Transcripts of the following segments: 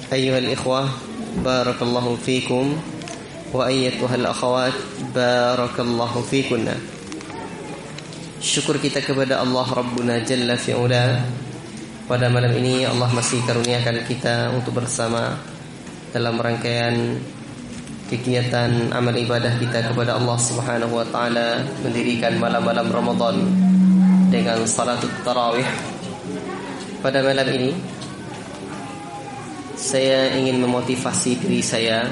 Ayyuhal ikhwah, barakallahu fikum. Wa ayyatuhal akhawat, barakallahu fikunna. Syukur kita kepada Allah Rabbuna Jalla fi'ula. Pada malam ini Allah masih karuniakan kita untuk bersama dalam rangkaian kegiatan amal ibadah kita kepada Allah Subhanahu wa taala, mendirikan malam-malam Ramadan dengan salatul tarawih. Pada malam ini saya ingin memotivasi diri saya,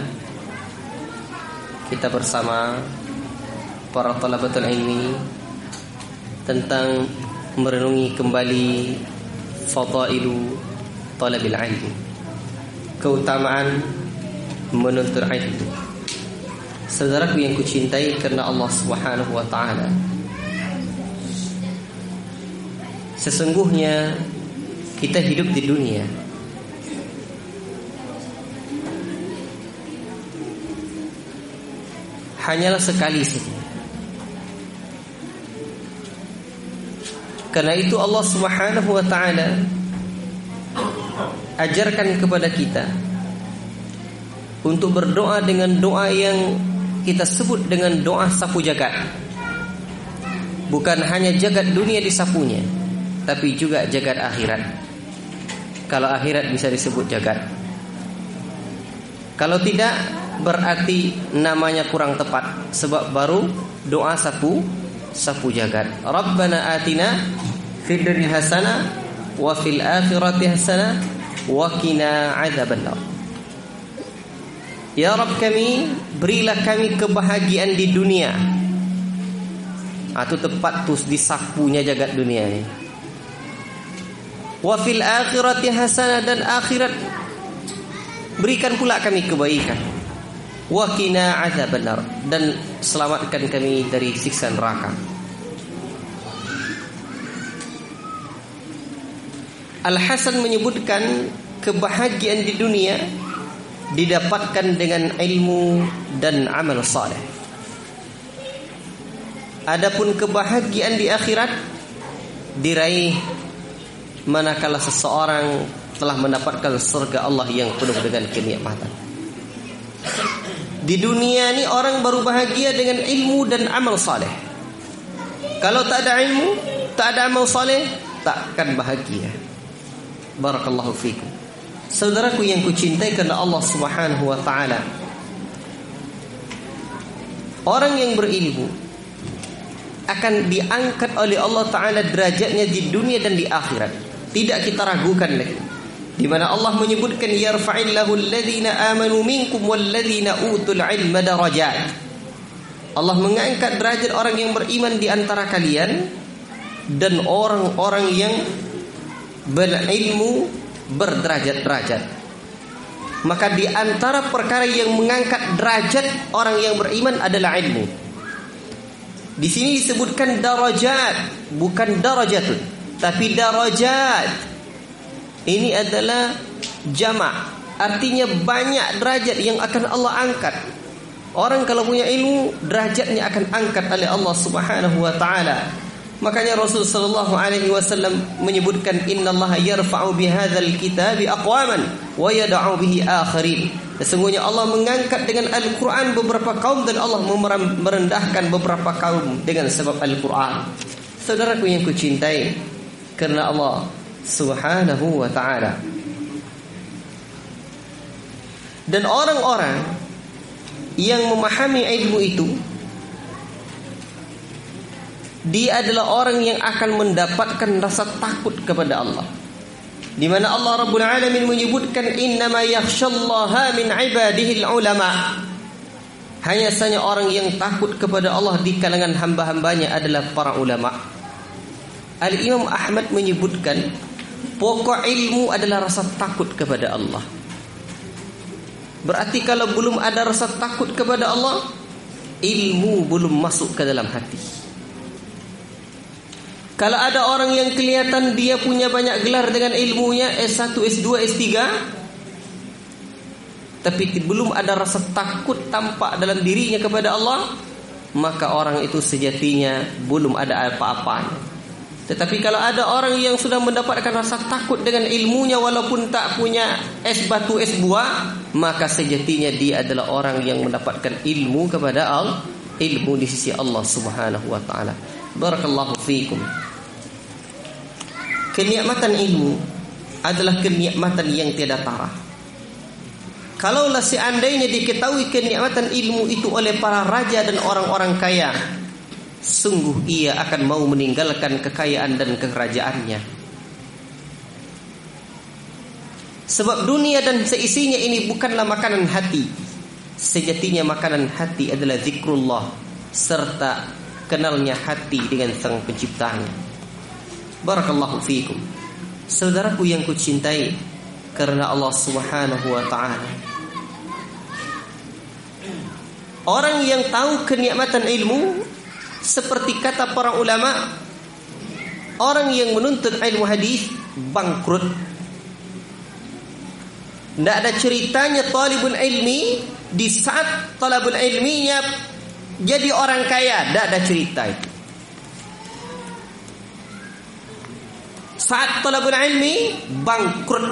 kita bersama para talabatul ilmi, tentang merenungi kembali fadailu talabil ilmi, keutamaan menuntut ilmu. Saudaraku yang kucintai karena Allah Subhanahu wa taala, sesungguhnya kita hidup di dunia hanyalah sekali saja. Karena itu Allah Subhanahu wa taala ajarkan kepada kita untuk berdoa dengan doa yang kita sebut dengan doa sapu jagat. Bukan hanya jagat dunia disapunya, tapi juga jagat akhirat. Kalau akhirat bisa disebut jagat. Kalau tidak, berarti namanya kurang tepat, sebab baru doa sapu jagat. Rabbana atina fid dunya hasanah wa fil akhirati hasanah wa qina adzabannar. Ya Rabb kami, berilah kami kebahagiaan di dunia. Itu tepat tuh disapunya jagat dunia ini. Wa fil akhirati hasanah, dan akhirat berikan pula kami kebaikan. Wa qina adzabannar, dan selamatkan kami dari siksa neraka. Al-Hasan menyebutkan kebahagiaan di dunia didapatkan dengan ilmu dan amal saleh. Adapun kebahagiaan di akhirat diraih manakala seseorang telah mendapatkan surga Allah yang penuh dengan kenikmatan. Di dunia ini orang baru bahagia dengan ilmu dan amal saleh. Kalau tak ada ilmu, tak ada amal saleh, takkan bahagia. Barakallahu fikum. Saudaraku yang kucintai karena Allah Subhanahu wa taala, orang yang berilmu akan diangkat oleh Allah taala derajatnya di dunia dan di akhirat. Tidak kita ragukan lagi. Di mana Allah menyebutkan yarfa'illahu alladhina amanu minkum walladhina utul ilma darajat. Allah mengangkat derajat orang yang beriman di antara kalian dan orang-orang yang berilmu berderajat-derajat. Maka di antara perkara yang mengangkat derajat orang yang beriman adalah ilmu. Di sini disebutkan darajat, bukan darajatun, tapi darajat. Ini adalah jamak, artinya banyak derajat yang akan Allah angkat. Orang kalau punya ilmu, derajatnya akan angkat oleh Allah Subhanahu wa taala. Makanya Rasul sallallahu alaihi wasallam menyebutkan innallaha yarfa'u bihadzal kitabi aqwaman wa yad'u bihi akharin. Sesungguhnya Allah mengangkat dengan Al-Qur'an beberapa kaum dan Allah merendahkan beberapa kaum dengan sebab Al-Qur'an. Saudaraku yang kucintai karena Allah Subhanahu wa ta'ala. Dan orang-orang yang memahami ilmu itu, dia adalah orang yang akan mendapatkan rasa takut kepada Allah. Di mana Allah Rabbul Alamin menyebutkan innama yakhshallaha min ibadihi ulama. Hanya saja orang yang takut kepada Allah di kalangan hamba-hambanya adalah para ulama. Al-Imam Ahmad menyebutkan pokok ilmu adalah rasa takut kepada Allah. Berarti kalau belum ada rasa takut kepada Allah, ilmu belum masuk ke dalam hati. Kalau ada orang yang kelihatan dia punya banyak gelar dengan ilmunya, S1, S2, S3, tapi belum ada rasa takut tampak dalam dirinya kepada Allah, maka orang itu sejatinya belum ada apa-apanya. Tetapi kalau ada orang yang sudah mendapatkan rasa takut dengan ilmunya walaupun tak punya es batu es buah, maka sejatinya dia adalah orang yang mendapatkan ilmu kepada Allah, ilmu di sisi Allah Subhanahu wa taala. Barakallahu fiikum. Kenikmatan ilmu adalah kenikmatan yang tiada tara. Kalaulah seandainya diketahui kenikmatan ilmu itu oleh para raja dan orang-orang kaya, sungguh ia akan mau meninggalkan kekayaan dan kerajaannya. Sebab dunia dan seisinya ini bukanlah makanan hati. Sejatinya makanan hati adalah zikrullah serta kenalnya hati dengan Sang Penciptanya. Barakallahu fiikum. Saudaraku yang kucintai karena Allah Subhanahu wa taala. Orang yang tahu kenikmatan ilmu, seperti kata para ulama, orang yang menuntut ilmu hadis bangkrut. Tidak ada ceritanya talibul ilmi di saat talabul ilminya jadi orang kaya. Tidak ada cerita itu. Saat talabul ilmi bangkrut.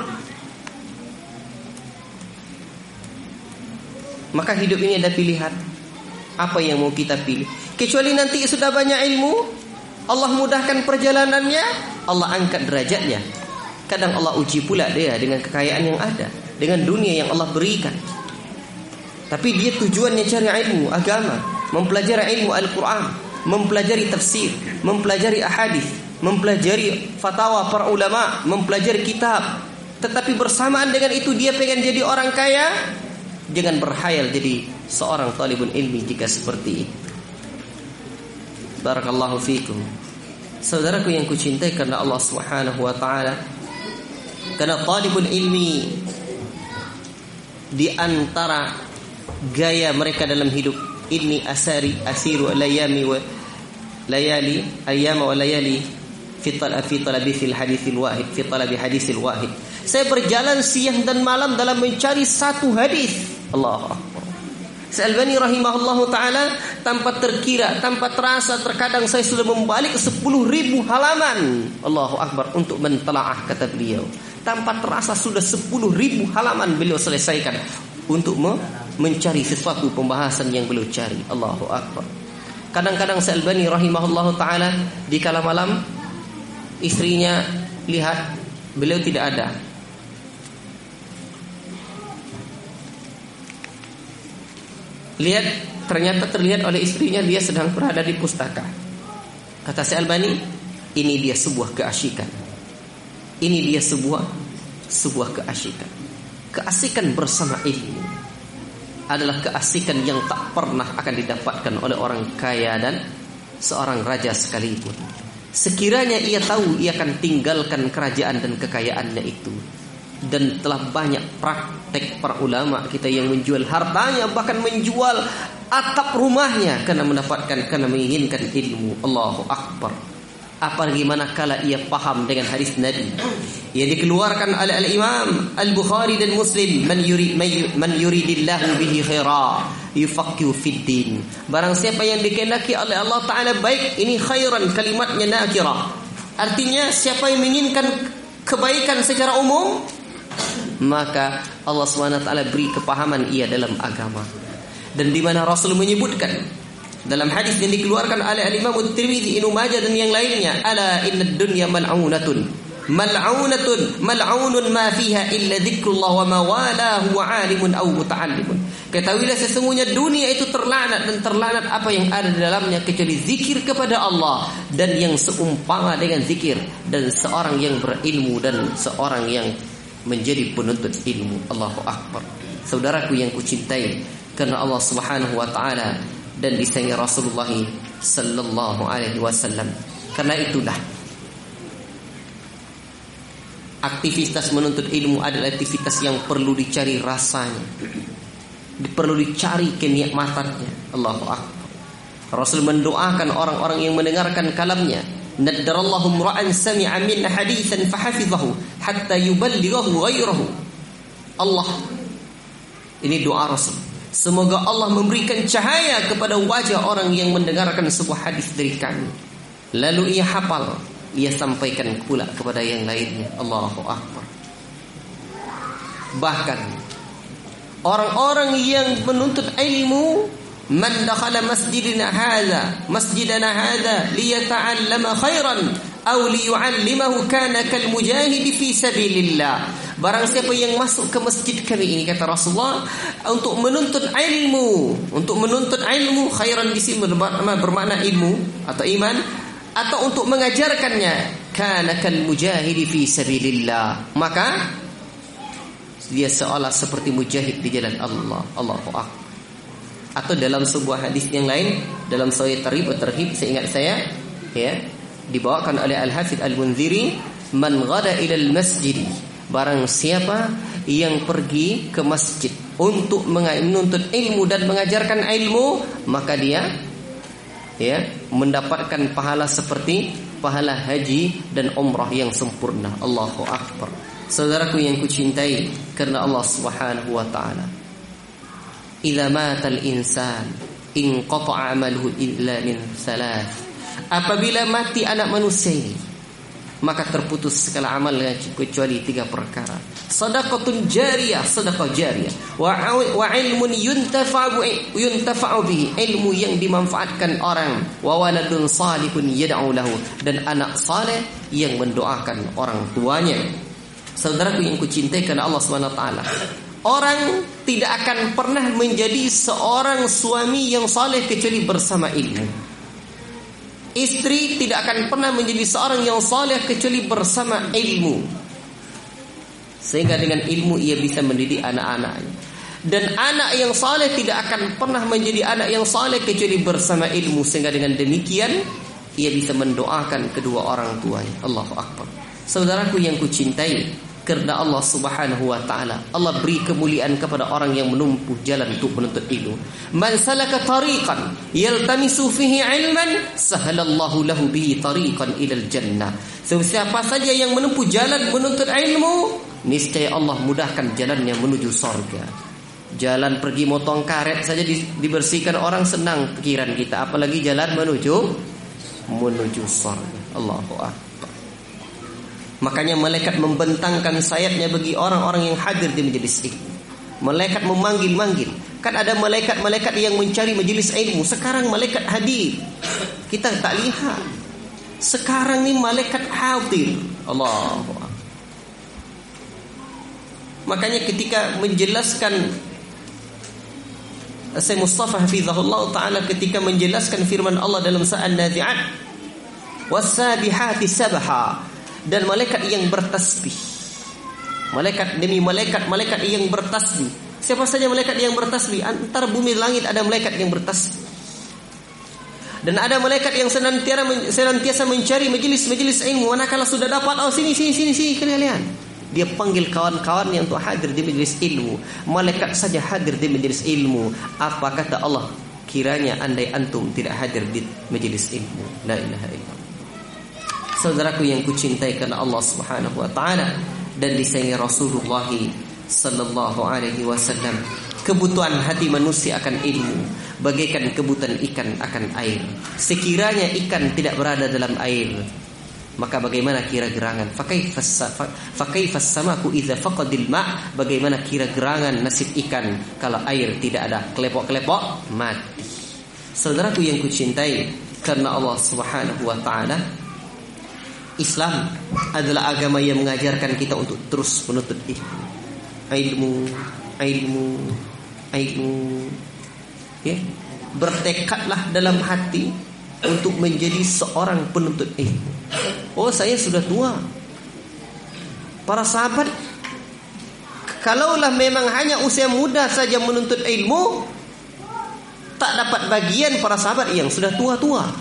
Maka hidup ini ada pilihan. Apa yang mau kita pilih? Kecuali nanti sudah banyak ilmu, Allah mudahkan perjalanannya, Allah angkat derajatnya. Kadang Allah uji pula dia dengan kekayaan yang ada, dengan dunia yang Allah berikan. Tapi dia tujuannya cari ilmu agama, mempelajari ilmu Al-Quran, mempelajari tafsir, mempelajari ahadis, mempelajari fatwa para ulama, mempelajari kitab. Tetapi bersamaan dengan itu dia pengen jadi orang kaya. Jangan berhayal jadi seorang talibul ilmi jika seperti itu. Barakallahu fiikum. Saudaraku yang kucintai karena Allah Subhanahu wa taala, karena talibul ilmi di antara gaya mereka dalam hidup, inni asiru alayami wa layali ayyama wa layali fi talabi fil haditsil wahid fi talabi hadisil wahid. Saya berjalan siang dan malam dalam mencari satu hadis. Allahu akbar. Al-Albani rahimahullahu taala, tanpa terkira, tanpa terasa, terkadang saya sudah membalik 10.000 halaman. Allahu akbar, untuk mentelaah, kata beliau. Tanpa terasa sudah 10.000 halaman beliau selesaikan untuk mencari sesuatu pembahasan yang beliau cari. Allahu akbar. Kadang-kadang Al-Albani rahimahullahu taala di kala malam istrinya lihat beliau tidak ada. Lihat, ternyata terlihat oleh istrinya dia sedang berada di pustaka. Kata Syekh Albani, ini dia sebuah keasyikan. Ini dia sebuah keasyikan. Keasikan bersama ilmu adalah keasikan yang tak pernah akan didapatkan oleh orang kaya dan seorang raja sekalipun. Sekiranya ia tahu, ia akan tinggalkan kerajaan dan kekayaannya itu. Dan telah banyak praktek para ulama kita yang menjual hartanya, bahkan menjual atap rumahnya karena menginginkan ilmu. Allahu akbar. Apalagi manakala ia paham dengan hadis Nabi yang dikeluarkan oleh Al-Imam Al-Bukhari dan Muslim, man yuridillahu bihi khaira yufaqihu fid din. Barang siapa yang dikehendaki oleh Allah taala baik, ini khairan, kalimatnya nakirah. Artinya siapa yang menginginkan kebaikan secara umum, maka Allah SWT beri kepahaman ia dalam agama. Dan di mana Rasul menyebutkan dalam hadis yang dikeluarkan oleh Al-Imam At-Tirmidzi, Ibnu Majah dan yang lainnya, ala innad dunya mal'unatun mal'unun ma fiha illa dzikrullah wa ma walahu wa 'alimun aw muta'allimun. Ketahuilah sesungguhnya dunia itu terlaknat, dan terlaknat apa yang ada di dalamnya kecuali zikir kepada Allah dan yang seumpama dengan zikir, dan seorang yang berilmu dan seorang yang menjadi penuntut ilmu. Allahu akbar. Saudaraku yang kucintai karena Allah Subhanahu wa taala dan disayangi Rasulullah sallallahu alaihi wasallam, karena itulah aktivitas menuntut ilmu adalah aktivitas yang perlu dicari rasanya, perlu dicari kenikmatannya. Allahu akbar. Rasul mendoakan orang-orang yang mendengarkan kalamnya, naddarallahu ra'an sami'a min haditsan fahafizahu hatta yuballighahu ghairahu. Allah, ini doa Rasul, semoga Allah memberikan cahaya kepada wajah orang yang mendengarkan sebuah hadis dari kami, lalu ia hafal ia sampaikan pula kepada yang lainnya. Allahu Akbar. Bahkan orang-orang yang menuntut ilmu, man dakhala masjidana hadza liyata'allama khairan aw liyu'allimahu kana kal mujahidi fi sabilillah. Barang siapa yang masuk ke masjid kami ini, kata Rasulullah, untuk menuntut ilmu, khairan di sini bermakna ilmu atau iman, atau untuk mengajarkannya, kana kal mujahidi fi sabilillah, maka dia seolah seperti mujahid di jalan Allah. Allahu Akbar. Atau dalam sebuah hadis yang lain, dalam Sahih Targhib, seingat saya, ya, dibawakan oleh Al-Hafidz Al-Munziri, man ghada ilal masjid, barang siapa yang pergi ke masjid untuk menuntut ilmu dan mengajarkan ilmu, maka dia, ya, mendapatkan pahala seperti pahala haji dan umrah yang sempurna. Allahu Akbar. Saudaraku yang kucintai karena Allah Subhanahu wa taala, idza matal insan inqata'a amaluhu illa min thalath. Apabila mati anak manusia ini, maka terputus segala amalnya kecuali 3 perkara. Shadaqatun jariyah, sedekah jariyah, wa ilmun yuntafa'u bihi, ilmu yang dimanfaatkan orang, wa waladun salihun yad'u lahu, dan anak saleh yang mendoakan orang tuanya. Saudaraku yang kucintai karena Allah Subhanahu wa taala, orang tidak akan pernah menjadi seorang suami yang saleh kecuali bersama ilmu. Istri tidak akan pernah menjadi seorang yang saleh kecuali bersama ilmu. Sehingga dengan ilmu ia bisa mendidik anak-anaknya. Dan anak yang saleh tidak akan pernah menjadi anak yang saleh kecuali bersama ilmu. Sehingga dengan demikian ia bisa mendoakan kedua orang tuanya. Allahu Akbar. Saudaraku yang kucintai karena Allah Subhanahu wa taala, Allah beri kemuliaan kepada orang yang menempuh jalan untuk menuntut ilmu. Man salaka tariqan yaltamisu fihi ilman sahalallahu lahu bihi tariqan ilal jannah. Siapa saja yang menempuh jalan menuntut ilmu, niscaya Allah mudahkan jalannya menuju surga. Jalan pergi motong karet saja dibersihkan orang, senang pikiran kita, apalagi jalan menuju surga. Allahu Akbar. Makanya malaikat membentangkan sayapnya bagi orang-orang yang hadir di majelis ilmu. Malaikat memanggil-manggil. Kan ada malaikat-malaikat yang mencari majelis ilmu. Sekarang malaikat hadir, kita tak lihat. Sekarang ni malaikat hadir. Allahu Akbar. Makanya ketika menjelaskan Syekh Mustafa hafizahullah taala, ketika menjelaskan firman Allah dalam surah An-Nazi'at, was-sabihati sabha, dan malaikat yang bertasbih. Malaikat demi malaikat yang bertasbih. Siapa saja malaikat yang bertasbih? Antara bumi dan langit ada malaikat yang bertasbih. Dan ada malaikat yang senantiasa mencari majelis ilmu. Manakala sudah dapat, sini kalian. Dia panggil kawan-kawannya untuk hadir di majelis ilmu. Malaikat saja hadir di majelis ilmu. Apa kata Allah? Kiranya andai antum tidak hadir di majelis ilmu. La ilaha illallah. Saudaraku yang kucintai karena Allah Subhanahu wa taala dan disayangi Rasulullah sallallahu alaihi wasallam, kebutuhan hati manusia akan ilmu bagaikan kebutuhan ikan akan air. Sekiranya ikan tidak berada dalam air, maka bagaimana kira gerangan? Fakaifas samaku idza faqadil ma', bagaimana kira gerangan nasib ikan kalau air tidak ada? Kelepok-kelepok mati. Saudaraku yang kucintai karena Allah Subhanahu wa taala, Islam adalah agama yang mengajarkan kita untuk terus menuntut ilmu. Ya, bertekadlah dalam hati untuk menjadi seorang penuntut ilmu. Oh, saya sudah tua. Para sahabat, kalaulah memang hanya usia muda saja menuntut ilmu, tak dapat bagian para sahabat yang sudah tua-tua.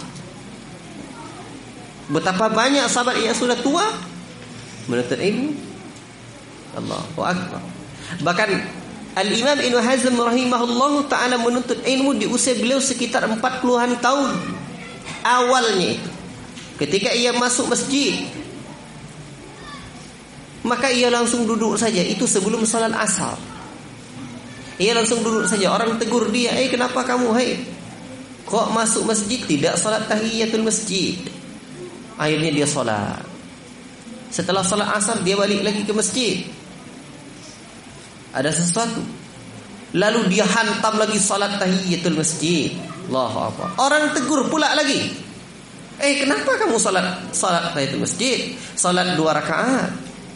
Betapa banyak sahabat yang sudah tua menuntut ilmu. Allahu Akbar. Bahkan Al-Imam Ibnu Hazm rahimahullahu ta'ala menuntut ilmu di usia beliau sekitar 40-an tahun. Awalnya itu, ketika ia masuk masjid, maka ia langsung duduk saja. Itu sebelum salat asar. Ia langsung duduk saja. Orang tegur dia, kenapa kamu, kok masuk masjid tidak salat tahiyatul masjid? Akhirnya dia sholat. Setelah sholat asar dia balik lagi ke masjid. Ada sesuatu. Lalu dia hantam lagi sholat tahiyatul masjid. Allahu Akbar. Orang tegur pula lagi. Kenapa kamu sholat tahiyatul masjid? Sholat 2 rakaat.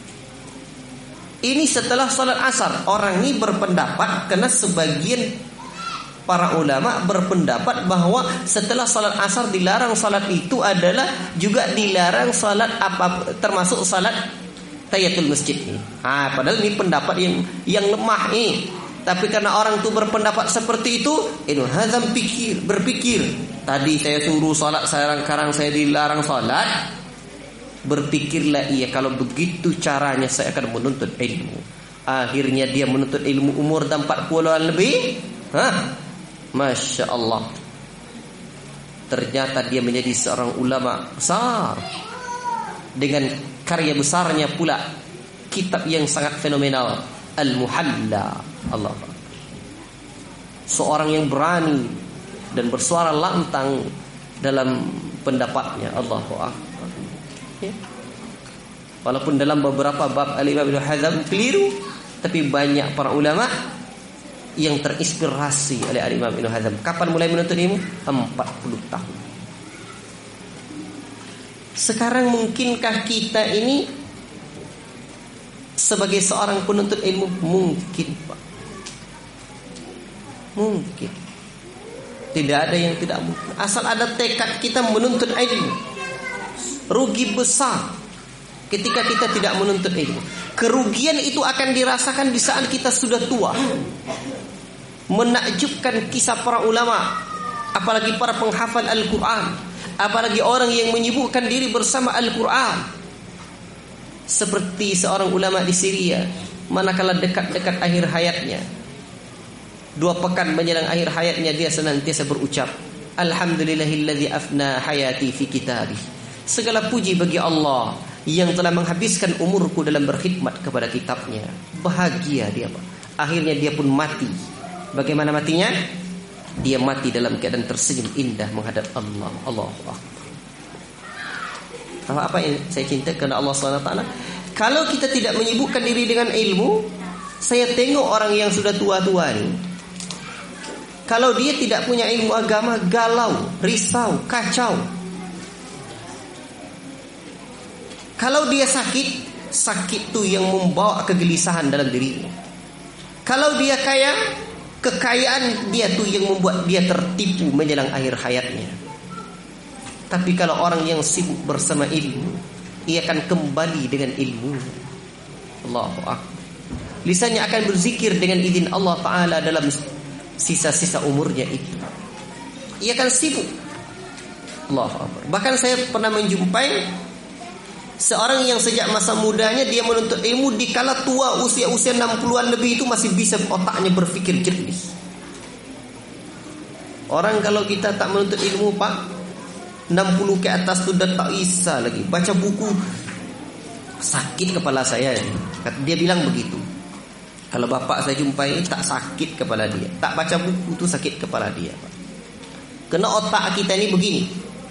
Ini setelah sholat asar. Orang ini berpendapat, karena sebagian para ulama berpendapat bahwa setelah sholat asar dilarang sholat itu adalah juga dilarang sholat apa, termasuk sholat tahiyatul masjid ini. Padahal ini pendapat yang lemah ini. Tapi karena orang itu berpendapat seperti itu, Hazam berpikir. Tadi saya suruh sholat, sekarang saya dilarang sholat. Berpikirlah ia, kalau begitu caranya saya akan menuntut ilmu. Akhirnya dia menuntut ilmu umur 40-an lebih. Masya Allah. Ternyata dia menjadi seorang ulama besar, dengan karya besarnya pula kitab yang sangat fenomenal, Al-Muhalla. Allah. Seorang yang berani dan bersuara lantang dalam pendapatnya. Allahu Akbar. Ya. Walaupun dalam beberapa bab Al-Imam Ibn Hazm keliru, tapi banyak para ulama yang terinspirasi oleh Al-Imam Ibn Hazm. Kapan mulai menuntut ilmu? 40 tahun. Sekarang mungkinkah kita ini sebagai seorang penuntut ilmu? Mungkin, Pak. Mungkin. Tidak ada yang tidak mungkin. Asal ada tekad kita menuntut ilmu. Rugi besar ketika kita tidak menuntut ilmu. Kerugian itu akan dirasakan di saat kita sudah tua. Menakjubkan kisah para ulama, apalagi para penghafal Al-Quran, apalagi orang yang menyibukkan diri bersama Al-Quran, seperti seorang ulama di Syria, manakala dekat-dekat akhir hayatnya, 2 pekan menjelang akhir hayatnya, dia senantiasa berucap, Alhamdulillahilladzi afna hayati fi kitabih. Segala puji bagi Allah yang telah menghabiskan umurku dalam berkhidmat kepada kitabnya. Bahagia dia, Pak. Akhirnya dia pun mati. Bagaimana matinya? Dia mati dalam keadaan tersenyum indah menghadap Allah. Allahu Akbar. Tahu apa yang saya cinta kepada Allah SWT? Kalau kita tidak menyibukkan diri dengan ilmu, saya tengok orang yang sudah tua-tua ini, kalau dia tidak punya ilmu agama, galau, risau, kacau. Kalau dia sakit tuh yang membawa kegelisahan dalam dirinya. Kalau dia kaya, kekayaan dia tuh yang membuat dia tertipu menjelang akhir hayatnya. Tapi kalau orang yang sibuk bersama ilmu, ia akan kembali dengan ilmu. Allahu Akbar. Lisannya akan berzikir dengan izin Allah Ta'ala dalam sisa-sisa umurnya itu. Ia akan sibuk. Allahu Akbar. Bahkan saya pernah menjumpai seorang yang sejak masa mudanya dia menuntut ilmu, dikala tua usia 60-an lebih itu masih bisa otaknya berpikir jernih. Orang kalau kita tak menuntut ilmu, Pak, 60 ke atas tu dah tak bisa lagi baca buku. Sakit kepala saya. Dia bilang begitu. Kalau bapak saya jumpai tak sakit kepala dia, tak baca buku tu sakit kepala dia, Pak. Kena otak kita ini begini.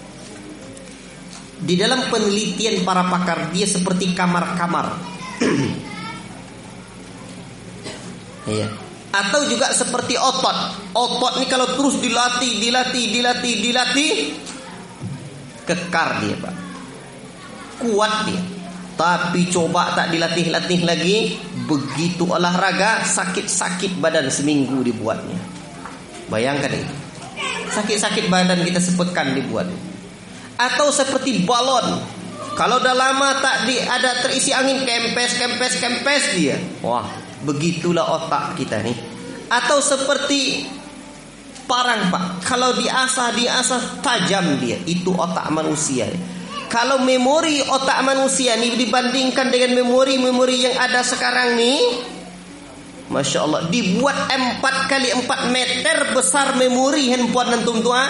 Di dalam penelitian para pakar, dia seperti kamar-kamar. Iya. Atau juga seperti otot. Otot ini kalau terus dilatih, kekar dia, Pak. Kuat dia. Tapi coba tak dilatih-latih lagi, begitu olahraga sakit-sakit badan seminggu dibuatnya. Bayangkan ini. Sakit-sakit badan kita sebutkan dibuatnya. Atau seperti balon, kalau dah lama tak ada terisi angin, kempes dia. Wah, begitulah otak kita nih. Atau seperti parang, Pak, kalau diasah tajam dia. Itu otak manusia. Kalau memori otak manusia nih dibandingkan dengan memori yang ada sekarang nih, Masya Allah, dibuat 4 kali 4 meter besar memori handphone antum tua.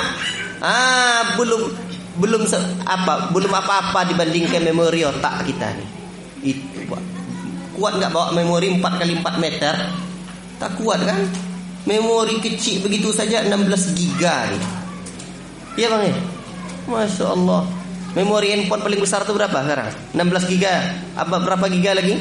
Belum apa-apa dibandingkan memori otak kita nih. Itu, Pak. Kuat enggak bawa memori 4 kali 4 meter? Tak kuat kan? Memori kecil begitu saja 16 giga nih. Iya, Bang ya? Masya Allah. Memori handphone paling besar itu berapa sekarang? 16 giga. Apa berapa giga lagi?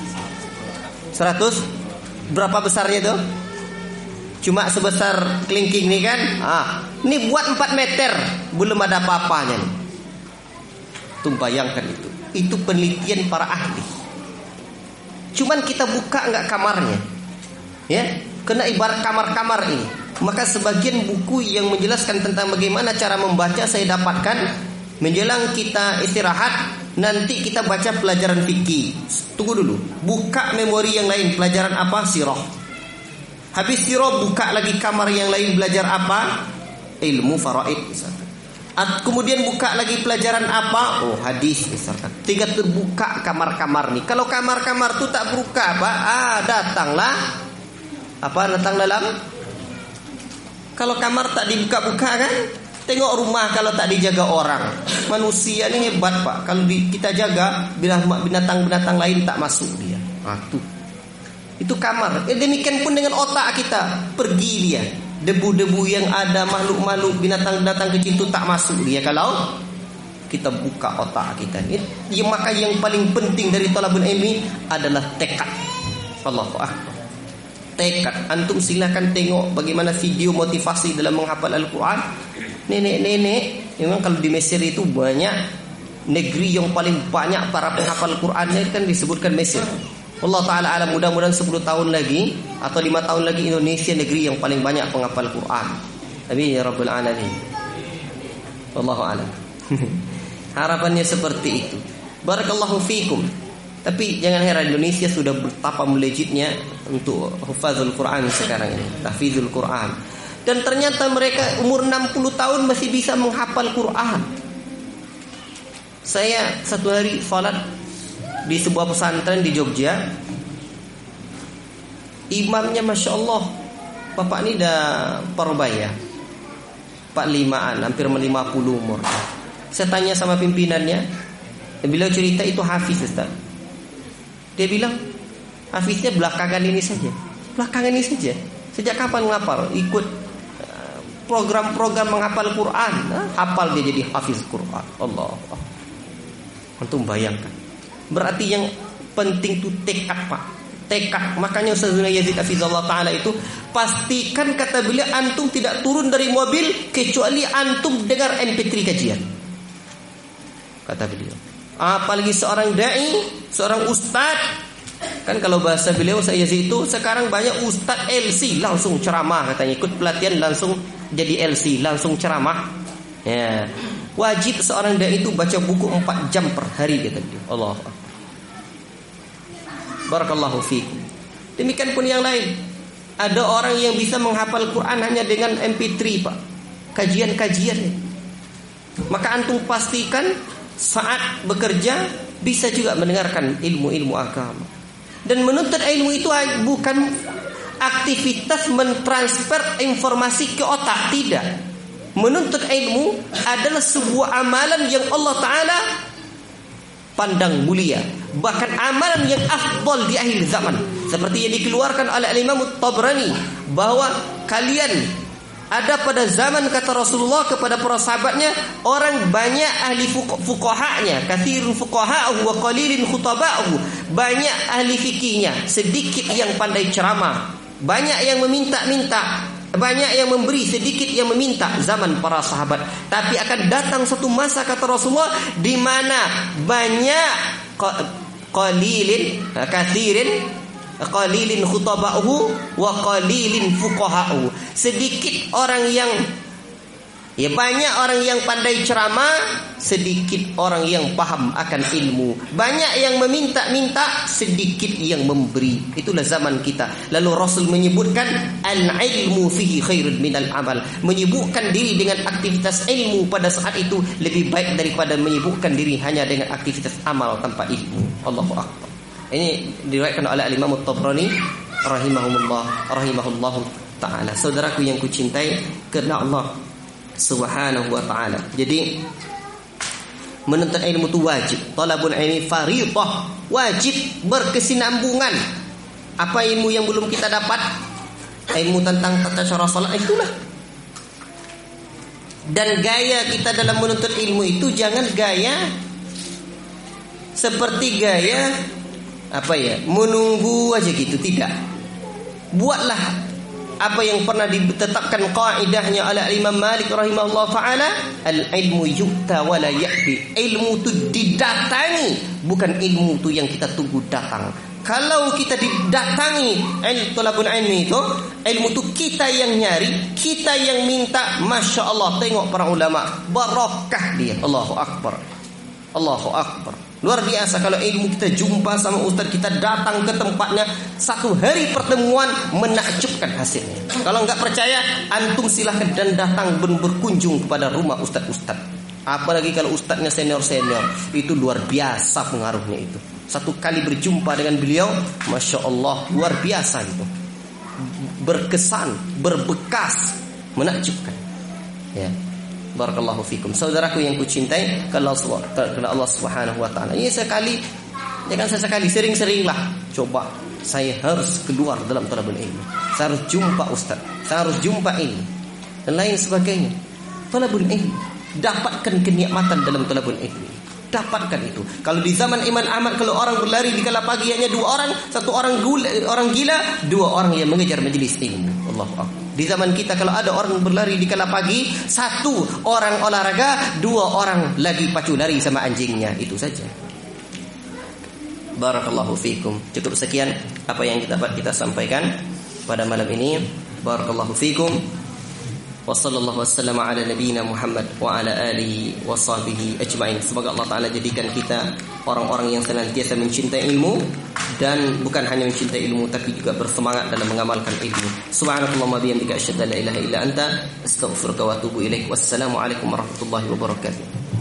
100. Berapa besarnya itu? Cuma sebesar kelingking nih kan? Ini buat 4 meter, belum ada apa-apanya nih. Tuh bayangkan itu. Itu penelitian para ahli. Cuman kita buka enggak kamarnya. Ya, kena ibarat kamar-kamar ini. Maka sebagian buku yang menjelaskan tentang bagaimana cara membaca saya dapatkan menjelang kita istirahat. Nanti kita baca pelajaran fikih. Tunggu dulu. Buka memori yang lain. Pelajaran apa? Sirah. Habis sirah buka lagi kamar yang lain. Belajar apa? Ilmu faraid misalkan. Kemudian buka lagi pelajaran apa? Oh, hadis misalkan. Tiga terbuka kamar-kamar nih. Kalau kamar-kamar tuh tak buka apa? Datanglah. Apa datang dalam? Kalau kamar tak dibuka-buka kan? Tengok rumah kalau tak dijaga orang. Manusia ini hebat Pak. Kalau kita jaga, binatang-binatang lain tak masuk dia. Tuh. Itu kamar. Demikian pun dengan otak kita. Pergi dia. Debu-debu yang ada, makhluk-makhluk, binatang-binatang kecil itu tak masuk dia kalau kita buka otak kita. Maka yang paling penting dari thalabul ilmi adalah tekad. Allahu akbar. Tekad. Antum silakan tengok bagaimana video motivasi dalam menghafal Al-Quran. Nenek-nenek, memang kalau di Mesir itu banyak negeri yang paling banyak para penghafal Al-Qurannya kan disebutkan Mesir. Allah Ta'ala alam, mudah-mudahan 10 tahun lagi atau 5 tahun lagi Indonesia negeri yang paling banyak penghafal Quran. Amin ya Rabbal Alamin. Wallahu a'lam. Harapannya seperti itu. Barakallahu fikum. Tapi jangan heran, Indonesia sudah betapa melejitnya untuk hufazul Quran sekarang ini, tahfizul Quran. Dan ternyata mereka umur 60 tahun masih bisa menghafal Quran. Saya satu hari salat di sebuah pesantren di Jogja. Imamnya Masya Allah, bapak ini dah parubaya 45an, hampir 50 umur. Saya tanya sama pimpinannya, beliau cerita itu hafiz Ustaz. Dia bilang hafiznya belakangan ini saja. Belakangan ini saja. Sejak kapan ngapal? Ikut program-program menghafal Quran. Hafal dia jadi hafiz Quran. Allah. Antum bayangkan. Berarti yang penting itu tekad Pak. Tekad. Makanya Ustaz Yazid Hafizallah Ta'ala itu pastikan kata beliau antum tidak turun dari mobil kecuali antum dengar MP3 kajian. Kata beliau. Apalagi seorang da'i, seorang ustaz. Kan kalau bahasa beliau Ustaz Yazid itu sekarang banyak ustaz LC langsung ceramah katanya, ikut pelatihan langsung jadi LC, langsung ceramah. Ya. Wajib seorang da'i itu baca buku 4 jam per hari kata beliau. Allah. Barakallahu fiikum. Demikian pun yang lain. Ada orang yang bisa menghafal Quran hanya dengan MP3 Pak. Kajian-kajian. Maka antum pastikan saat bekerja bisa juga mendengarkan ilmu-ilmu agama. Dan menuntut ilmu itu bukan aktivitas mentransfer informasi ke otak, tidak. Menuntut ilmu adalah sebuah amalan yang Allah Ta'ala pandang mulia. Bahkan amalan yang afdal di akhir zaman. Seperti yang dikeluarkan oleh Imam Tabrani, bahwa kalian ada pada zaman kata Rasulullah kepada para sahabatnya, orang banyak ahli fuqahanya, katsirun fuqaha'uhu wa qalilin khutaba'uhu. Banyak ahli fikihnya, sedikit yang pandai ceramah. Banyak yang meminta-minta, banyak yang memberi, sedikit yang meminta. Zaman para sahabat. Tapi akan datang satu masa kata Rasulullah di mana banyak qalilin khutaba'uhu wa qalilin fuqaha'uhu. Sedikit orang yang banyak orang yang pandai ceramah, sedikit orang yang paham akan ilmu. Banyak yang meminta-minta, sedikit yang memberi. Itulah zaman kita. Lalu Rasul menyebutkan al-ilmu fihi khairun minal amal. Menyibukkan diri dengan aktivitas ilmu pada saat itu lebih baik daripada menyibukkan diri hanya dengan aktivitas amal tanpa ilmu. Allahu akbar. Ini diriwayatkan oleh Imam Tabrani rahimahullah ta'ala. Saudaraku yang kucintai karena Allah Subhanahu wa ta'ala. Jadi menuntut ilmu itu wajib. Talabul ilmi fardhah, wajib, berkesinambungan. Apa ilmu yang belum kita dapat? Ilmu tentang tata cara salat, itulah Dan gaya kita dalam menuntut ilmu itu jangan gaya seperti gaya menunggu aja gitu, tidak. Buatlah apa yang pernah ditetapkan kaidahnya oleh Imam Malik rahimahullah taala, al-ilmu yu'ta wa la ya'ti. Ilmu itu didatangi, bukan ilmu itu yang kita tunggu datang. Kalau kita didatangi thalabul ilmi itu, ilmu itu kita yang nyari, kita yang minta. Masya Allah, tengok para ulama, barakah dia. Allahu Akbar, Allahu Akbar. Luar biasa kalau ilmu kita jumpa sama ustaz, kita datang ke tempatnya, satu hari pertemuan menakjubkan hasilnya. Kalau enggak percaya, antum silahkan dan datang berkunjung kepada rumah ustaz-ustaz. Apalagi kalau ustaznya senior-senior, itu luar biasa pengaruhnya itu. Satu kali berjumpa dengan beliau, Masya Allah, luar biasa itu. Berkesan, berbekas, menakjubkan. Ya. Barakallahu fikum. Saudaraku yang kucintai, kalau Allah Subhanahu wa taala. Ini sekali, jangan sesekali, sering-seringlah coba saya harus keluar dalam thalabul ilmi. Saya harus jumpa ustaz, saya harus jumpa ilmu dan lain sebagainya. Thalabul ilmi, dapatkan kenikmatan dalam thalabul ilmi. Dapatkan itu. Kalau di zaman Imam Ahmad, kalau orang berlari di kala pagi hanya 2 orang, 1 orang gila, 2 orang yang mengejar majelis ilmu. Allahu Akbar. Di zaman kita kalau ada orang berlari di kala pagi, 1 orang olahraga, 2 orang lagi pacu lari sama anjingnya. Itu saja. Barakallahu fikum. Cukup sekian apa yang kita sampaikan pada malam ini. Barakallahu fikum. Wa sallallahu wasallam ala nabiyyina Muhammad wa ala alihi wa sahbihi ajma'in. Semoga Allah Ta'ala jadikan kita orang-orang yang senantiasa mencintai ilmu, dan bukan hanya mencintai ilmu tapi juga bersemangat dalam mengamalkan ilmu. Subhanakallahumma bihamdika asyhadu an la ilaha illa anta astaghfiruka wa atubu ilaik. Wassalamu alaikum warahmatullahi wabarakatuh.